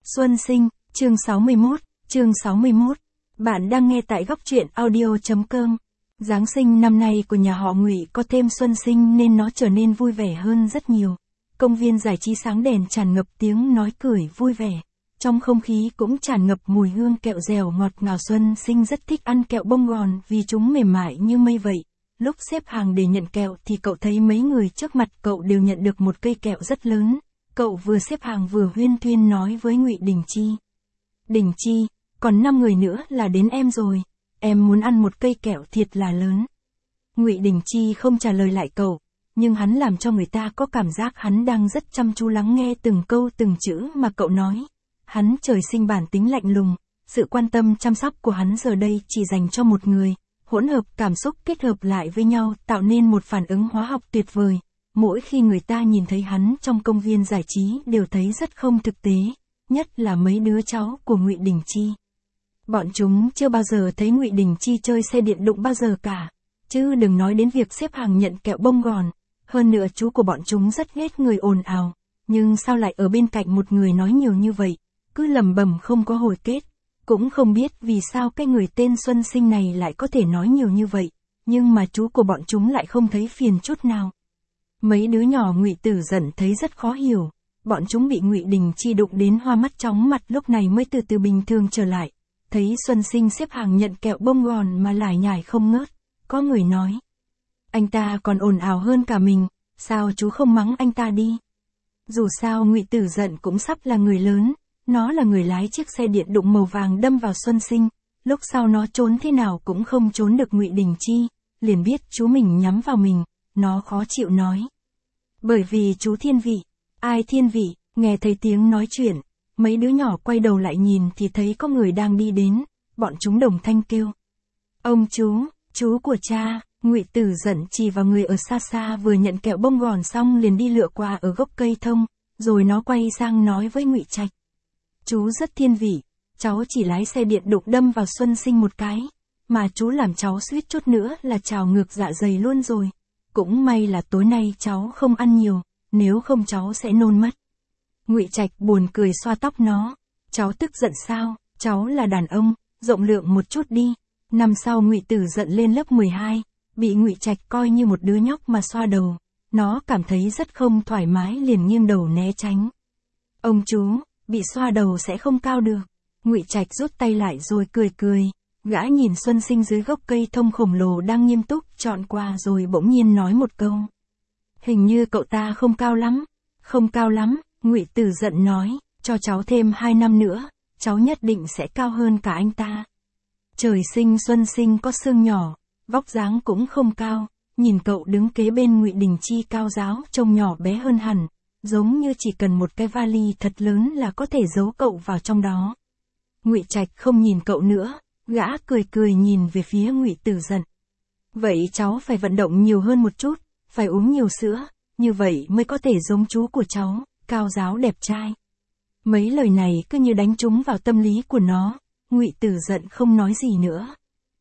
Xuân Sinh, chương 61, chương 61. Bạn đang nghe tại góc truyện audio.com. Giáng sinh năm nay của nhà họ Ngụy có thêm Xuân Sinh nên nó trở nên vui vẻ hơn rất nhiều. Công viên giải trí sáng đèn tràn ngập tiếng nói cười vui vẻ. Trong không khí cũng tràn ngập mùi hương kẹo dẻo ngọt ngào. Xuân Sinh rất thích ăn kẹo bông gòn vì chúng mềm mại như mây vậy. Lúc xếp hàng để nhận kẹo thì cậu thấy mấy người trước mặt cậu đều nhận được một cây kẹo rất lớn. Cậu vừa xếp hàng vừa huyên thuyên nói với Ngụy Đình Chi. Đình Chi, còn 5 người nữa là đến em rồi. Em muốn ăn một cây kẹo thiệt là lớn. Ngụy Đình Chi không trả lời lại cậu, nhưng hắn làm cho người ta có cảm giác hắn đang rất chăm chú lắng nghe từng câu từng chữ mà cậu nói. Hắn trời sinh bản tính lạnh lùng, sự quan tâm chăm sóc của hắn giờ đây chỉ dành cho một người, hỗn hợp cảm xúc kết hợp lại với nhau tạo nên một phản ứng hóa học tuyệt vời. Mỗi khi người ta nhìn thấy hắn trong công viên giải trí đều thấy rất không thực tế, nhất là mấy đứa cháu của Ngụy Đình Chi. Bọn chúng chưa bao giờ thấy Ngụy Đình Chi chơi xe điện đụng bao giờ cả, chứ đừng nói đến việc xếp hàng nhận kẹo bông gòn. Hơn nữa chú của bọn chúng rất ghét người ồn ào, nhưng sao lại ở bên cạnh một người nói nhiều như vậy, cứ lầm bầm không có hồi kết. Cũng không biết vì sao cái người tên Xuân Sinh này lại có thể nói nhiều như vậy, nhưng mà chú của bọn chúng lại không thấy phiền chút nào. Mấy đứa nhỏ Ngụy Tử Dận thấy rất khó hiểu, bọn chúng bị Ngụy Đình Chi đụng đến hoa mắt chóng mặt lúc này mới từ từ bình thường trở lại. Thấy Xuân Sinh xếp hàng nhận kẹo bông gòn mà lải nhải không ngớt, có người nói. Anh ta còn ồn ào hơn cả mình, sao chú không mắng anh ta đi? Dù sao Ngụy Tử Dận cũng sắp là người lớn, nó là người lái chiếc xe điện đụng màu vàng đâm vào Xuân Sinh, lúc sau nó trốn thế nào cũng không trốn được Ngụy Đình Chi, liền biết chú mình nhắm vào mình, nó khó chịu nói. Bởi vì chú thiên vị. Ai thiên vị? Nghe thấy tiếng nói chuyện, mấy đứa nhỏ quay đầu lại nhìn thì thấy có người đang đi đến, bọn chúng đồng thanh kêu. Ông chú của cha. Ngụy Tử Dận chỉ vào người ở xa xa vừa nhận kẹo bông gòn xong liền đi lựa quà ở gốc cây thông, rồi nó quay sang nói với Ngụy Trạch. Chú rất thiên vị, cháu chỉ lái xe điện đụng đâm vào Xuân Sinh một cái, mà chú làm cháu suýt chút nữa là trào ngược dạ dày luôn rồi. Cũng may là tối nay cháu không ăn nhiều, nếu không cháu sẽ nôn mất. Ngụy Trạch buồn cười xoa tóc nó. Cháu tức giận sao? Cháu là đàn ông, rộng lượng một chút đi. Năm sau Ngụy Tử Dận lên lớp 12, bị Ngụy Trạch coi như một đứa nhóc mà xoa đầu. Nó cảm thấy rất không thoải mái liền nghiêng đầu né tránh. Ông chú, bị xoa đầu sẽ không cao được. Ngụy Trạch rút tay lại rồi cười cười. Gã nhìn Xuân Sinh dưới gốc cây thông khổng lồ đang nghiêm túc chọn quà rồi bỗng nhiên nói một câu. Hình như cậu ta không cao lắm. Không cao lắm, Ngụy Tử Dận nói, cho cháu thêm 2 năm nữa, cháu nhất định sẽ cao hơn cả anh ta. Trời sinh Xuân Sinh có xương nhỏ, vóc dáng cũng không cao, nhìn cậu đứng kế bên Ngụy Đình Chi cao ráo trông nhỏ bé hơn hẳn, giống như chỉ cần một cái vali thật lớn là có thể giấu cậu vào trong đó. Ngụy Trạch không nhìn cậu nữa. Gã cười cười nhìn về phía Ngụy Tử Dận. Vậy cháu phải vận động nhiều hơn một chút, phải uống nhiều sữa, như vậy mới có thể giống chú của cháu, cao ráo đẹp trai. Mấy lời này cứ như đánh trúng vào tâm lý của nó, Ngụy Tử Dận không nói gì nữa.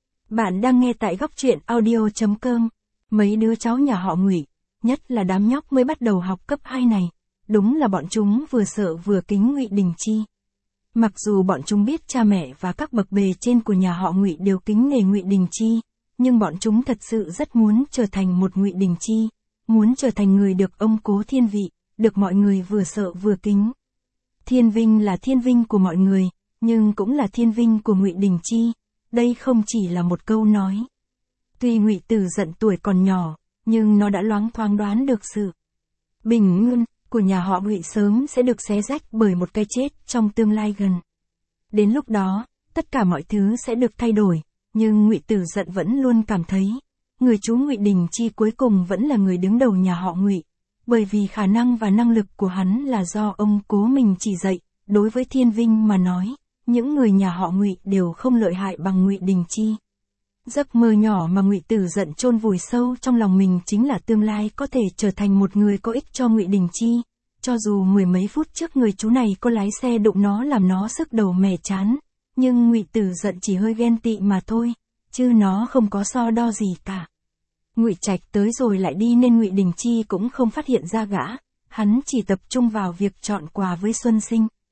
Bạn đang nghe tại góc truyện audio.com. Mấy đứa cháu nhà họ Ngụy, nhất là đám nhóc mới bắt đầu học cấp 2 này, đúng là bọn chúng vừa sợ vừa kính Ngụy Đình Chi. Mặc dù bọn chúng biết cha mẹ và các bậc bề trên của nhà họ Ngụy đều kính nể Ngụy Đình Chi, nhưng bọn chúng thật sự rất muốn trở thành một Ngụy Đình Chi, muốn trở thành người được ông cố thiên vị, được mọi người vừa sợ vừa kính. Thiên vinh là thiên vinh của mọi người, nhưng cũng là thiên vinh của Ngụy Đình Chi, đây không chỉ là một câu nói. Tuy Ngụy Tử Dận tuổi còn nhỏ, nhưng nó đã loáng thoáng đoán được sự bình yên của nhà họ Ngụy sớm sẽ được xé rách bởi một cái chết trong tương lai gần. Đến lúc đó, tất cả mọi thứ sẽ được thay đổi, nhưng Ngụy Tử Dận vẫn luôn cảm thấy, người chú Ngụy Đình Chi cuối cùng vẫn là người đứng đầu nhà họ Ngụy, bởi vì khả năng và năng lực của hắn là do ông cố mình chỉ dạy. Đối với thiên vinh mà nói, những người nhà họ Ngụy đều không lợi hại bằng Ngụy Đình Chi. Giấc mơ nhỏ mà Ngụy Tử Dận chôn vùi sâu trong lòng mình chính là tương lai có thể trở thành một người có ích cho Ngụy Đình Chi. Cho dù 10 mấy phút trước người chú này có lái xe đụng nó làm nó sức đầu mẻ chán, nhưng Ngụy Tử Dận chỉ hơi ghen tị mà thôi, chứ nó không có so đo gì cả. Ngụy Trạch tới rồi lại đi nên Ngụy Đình Chi cũng không phát hiện ra gã, hắn chỉ tập trung vào việc chọn quà với Xuân Sinh.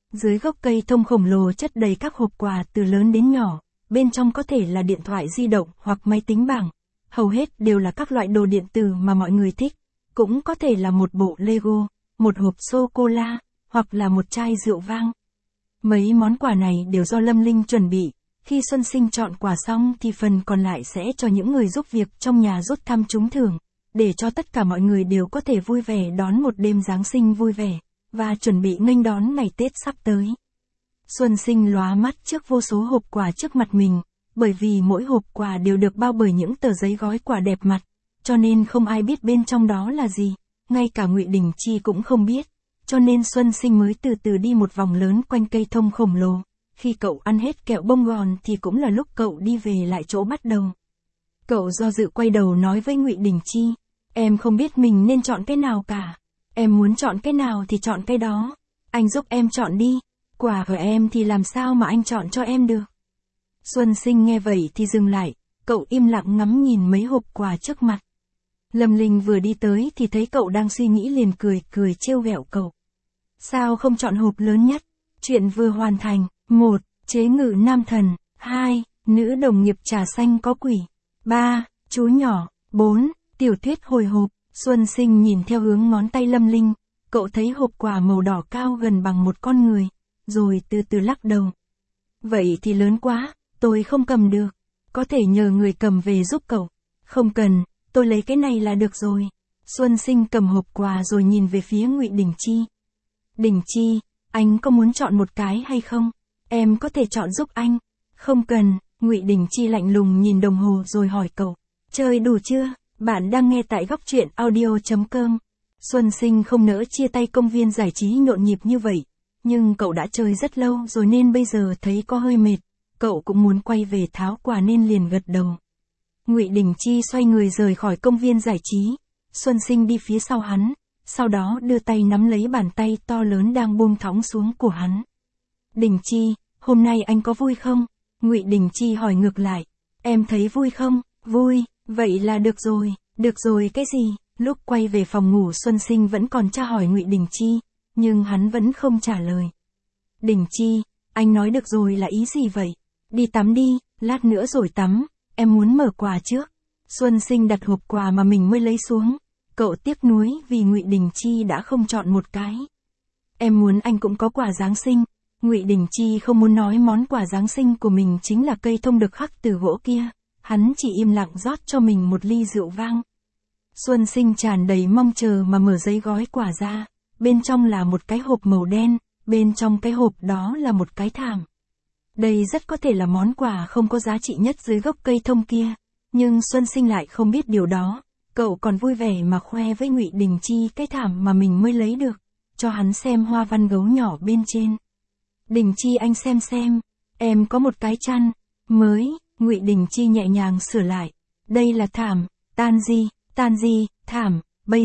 Dưới gốc cây thông khổng lồ chất đầy các hộp quà từ lớn đến nhỏ, bên trong có thể là điện thoại di động hoặc máy tính bảng. Hầu hết đều là các loại đồ điện tử mà mọi người thích, cũng có thể là một bộ Lego, một hộp sô-cô-la, hoặc là một chai rượu vang. Mấy món quà này đều do Lâm Linh chuẩn bị, khi Xuân Sinh chọn quà xong thì phần còn lại sẽ cho những người giúp việc trong nhà rút thăm trúng thưởng, để cho tất cả mọi người đều có thể vui vẻ đón một đêm Giáng sinh vui vẻ, và chuẩn bị nghênh đón ngày Tết sắp tới. Xuân Sinh lóa mắt trước vô số hộp quà trước mặt mình, bởi vì mỗi hộp quà đều được bao bởi những tờ giấy gói quà đẹp mặt, cho nên không ai biết bên trong đó là gì, ngay cả Ngụy Đình Chi cũng không biết, cho nên Xuân Sinh mới từ từ đi một vòng lớn quanh cây thông khổng lồ. Khi cậu ăn hết kẹo bông gòn thì cũng là lúc cậu đi về lại chỗ bắt đầu. Cậu do dự quay đầu nói với Ngụy Đình Chi, em không biết mình nên chọn cái nào cả, em muốn chọn cái nào thì chọn cái đó, anh giúp em chọn đi, quà của em thì làm sao mà anh chọn cho em được. Xuân Sinh nghe vậy thì dừng lại, cậu im lặng ngắm nhìn mấy hộp quà trước mặt. Lâm Linh vừa đi tới thì thấy cậu đang suy nghĩ liền cười trêu ghẹo cậu. Sao không chọn hộp lớn nhất? Chuyện vừa hoàn thành. 1. Chế ngự nam thần. 2. Nữ đồng nghiệp trà xanh có quỷ. 3. Chú nhỏ. 4. Tiểu thuyết hồi hộp. Xuân Sinh nhìn theo hướng ngón tay Lâm Linh, cậu thấy hộp quà màu đỏ cao gần bằng một con người, rồi từ từ lắc đầu. Vậy thì lớn quá, tôi không cầm được, có thể nhờ người cầm về giúp cậu. Không cần, tôi lấy cái này là được rồi. Xuân Sinh cầm hộp quà rồi nhìn về phía Ngụy Đình Chi. Đình Chi, anh có muốn chọn một cái hay không? Em có thể chọn giúp anh. Không cần, Ngụy Đình Chi lạnh lùng nhìn đồng hồ rồi hỏi cậu. Chơi đủ chưa? Bạn đang nghe tại góc truyện audio.com. Xuân Sinh không nỡ chia tay công viên giải trí nhộn nhịp như vậy, nhưng cậu đã chơi rất lâu rồi nên bây giờ thấy có hơi mệt, cậu cũng muốn quay về tháo quà nên liền gật đầu. Ngụy Đình Chi xoay người rời khỏi công viên giải trí, Xuân Sinh đi phía sau hắn, sau đó đưa tay nắm lấy bàn tay to lớn đang buông thõng xuống của hắn. Đình Chi, hôm nay anh có vui không? Ngụy Đình Chi hỏi ngược lại. Em thấy vui không? Vui, vậy là được rồi cái gì? Lúc quay về phòng ngủ Xuân Sinh vẫn còn tra hỏi Ngụy Đình Chi, nhưng hắn vẫn không trả lời. Đình Chi, anh nói được rồi là ý gì vậy? Đi tắm đi, lát nữa rồi tắm, em muốn mở quà trước. Xuân Sinh đặt hộp quà mà mình mới lấy xuống, cậu tiếc nuối vì Ngụy Đình Chi đã không chọn một cái. Em muốn anh cũng có quà Giáng sinh. Ngụy Đình Chi không muốn nói món quà Giáng sinh của mình chính là cây thông được khắc từ gỗ kia, hắn chỉ im lặng rót cho mình một ly rượu vang. Xuân Sinh tràn đầy mong chờ mà mở giấy gói quà ra, bên trong là một cái hộp màu đen, bên trong cái hộp đó là một cái thảm. Đây rất có thể là món quà không có giá trị nhất dưới gốc cây thông kia, nhưng Xuân Sinh lại không biết điều đó, cậu còn vui vẻ mà khoe với Ngụy Đình Chi cái thảm mà mình mới lấy được, cho hắn xem hoa văn gấu nhỏ bên trên. Đình Chi anh xem, em có một cái chăn mới. Ngụy Đình Chi nhẹ nhàng sửa lại. Đây là thảm, Tanji, thảm,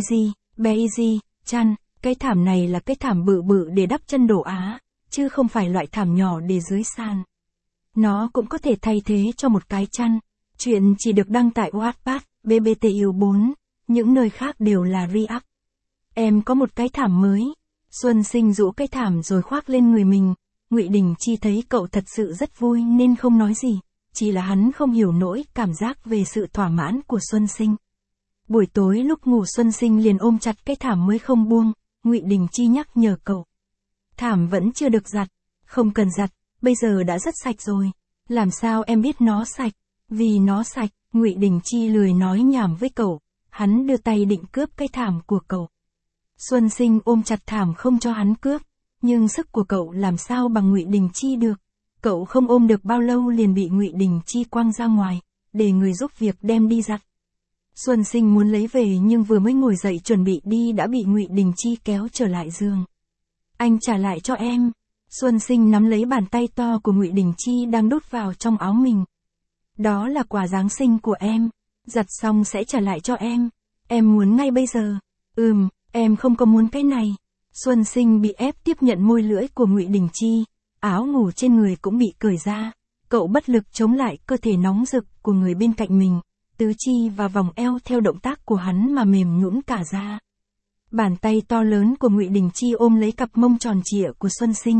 Bazy, chăn. Cái thảm này là cái thảm bự bự để đắp chân đổ Á, chứ không phải loại thảm nhỏ để dưới sàn. Nó cũng có thể thay thế cho một cái chăn. Chuyện chỉ được đăng tại Wattpad, BBTU4, những nơi khác đều là React. Em có một cái thảm mới. Xuân Sinh rũ cái thảm rồi khoác lên người mình. Ngụy Đình Chi thấy cậu thật sự rất vui nên không nói gì, chỉ là hắn không hiểu nổi cảm giác về sự thỏa mãn của Xuân Sinh. Buổi tối lúc ngủ Xuân Sinh liền ôm chặt cái thảm mới không buông, Ngụy Đình Chi nhắc nhở cậu. Thảm vẫn chưa được giặt, không cần giặt, bây giờ đã rất sạch rồi. Làm sao em biết nó sạch? Vì nó sạch. Ngụy Đình Chi lười nói nhảm với cậu, hắn đưa tay định cướp cái thảm của cậu. Xuân Sinh ôm chặt thảm không cho hắn cướp, nhưng sức của cậu làm sao bằng Ngụy Đình Chi được. Cậu không ôm được bao lâu liền bị Ngụy Đình Chi quăng ra ngoài, để người giúp việc đem đi giặt. Xuân Sinh muốn lấy về nhưng vừa mới ngồi dậy chuẩn bị đi đã bị Ngụy Đình Chi kéo trở lại giường. Anh trả lại cho em. Xuân Sinh nắm lấy bàn tay to của Ngụy Đình Chi đang đút vào trong áo mình. Đó là quà Giáng sinh của em, giặt xong sẽ trả lại cho em. Em muốn ngay bây giờ. Em không có muốn cái này. Xuân Sinh bị ép tiếp nhận môi lưỡi của Ngụy Đình Chi, áo ngủ trên người cũng bị cởi ra. Cậu bất lực chống lại cơ thể nóng rực của người bên cạnh mình, tứ chi và vòng eo theo động tác của hắn mà mềm nhũn cả ra. Bàn tay to lớn của Ngụy Đình Chi ôm lấy cặp mông tròn trịa của Xuân Sinh,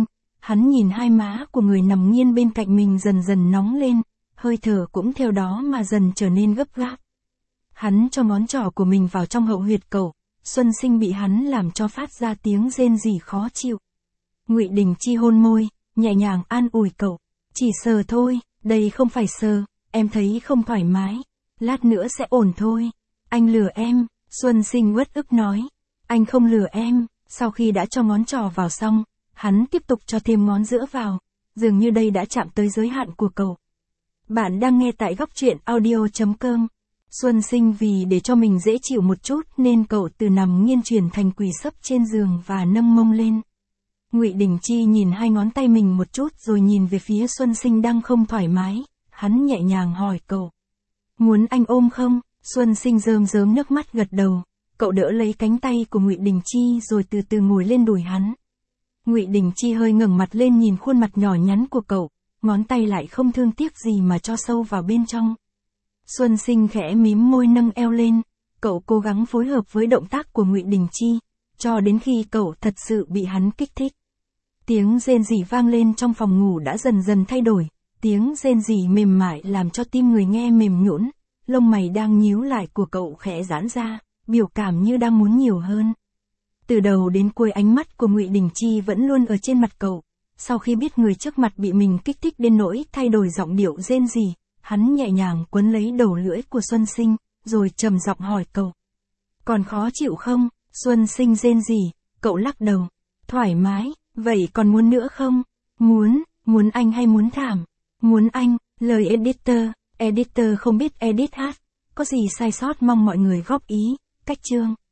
Hắn nhìn hai má của người nằm nghiêng bên cạnh mình dần dần nóng lên, hơi thở cũng theo đó mà dần trở nên gấp gáp. Hắn cho ngón trỏ của mình vào trong hậu huyệt cậu, Xuân Sinh bị hắn làm cho phát ra tiếng rên rỉ khó chịu. Ngụy Đình Chi hôn môi, nhẹ nhàng an ủi cậu, chỉ sờ thôi, đây không phải sờ, em thấy không thoải mái, lát nữa sẽ ổn thôi. Anh lừa em, Xuân Sinh uất ức nói, anh không lừa em. Sau khi đã cho ngón trỏ vào xong, hắn tiếp tục cho thêm ngón giữa vào, dường như đây đã chạm tới giới hạn của cậu. Bạn đang nghe tại góc truyện audio.com. Xuân Sinh vì để cho mình dễ chịu một chút nên cậu từ nằm nghiêng chuyển thành quỳ sấp trên giường và nâng mông lên. Ngụy Đình Chi nhìn hai ngón tay mình một chút rồi nhìn về phía Xuân Sinh đang không thoải mái, hắn nhẹ nhàng hỏi cậu. Muốn anh ôm không? Xuân Sinh rơm rớm nước mắt gật đầu. Cậu đỡ lấy cánh tay của Ngụy Đình Chi rồi từ từ ngồi lên đùi hắn. Ngụy Đình Chi hơi ngẩng mặt lên nhìn khuôn mặt nhỏ nhắn của cậu, ngón tay lại không thương tiếc gì mà cho sâu vào bên trong. Xuân Sinh khẽ mím môi nâng eo lên, cậu cố gắng phối hợp với động tác của Ngụy Đình Chi, cho đến khi cậu thật sự bị hắn kích thích. Tiếng rên rỉ vang lên trong phòng ngủ đã dần dần thay đổi, tiếng rên rỉ mềm mại làm cho tim người nghe mềm nhũn, lông mày đang nhíu lại của cậu khẽ giãn ra, biểu cảm như đang muốn nhiều hơn. Từ đầu đến cuối ánh mắt của Ngụy Đình Chi vẫn luôn ở trên mặt cậu, sau khi biết người trước mặt bị mình kích thích đến nỗi thay đổi giọng điệu rên rỉ, hắn nhẹ nhàng quấn lấy đầu lưỡi của Xuân Sinh, rồi trầm giọng hỏi cậu. Còn khó chịu không? Xuân Sinh rên rỉ, cậu lắc đầu. Thoải mái, vậy còn muốn nữa không? Muốn anh hay muốn thảm? Muốn anh, lời editor không biết edit hát, có gì sai sót mong mọi người góp ý, cách chương.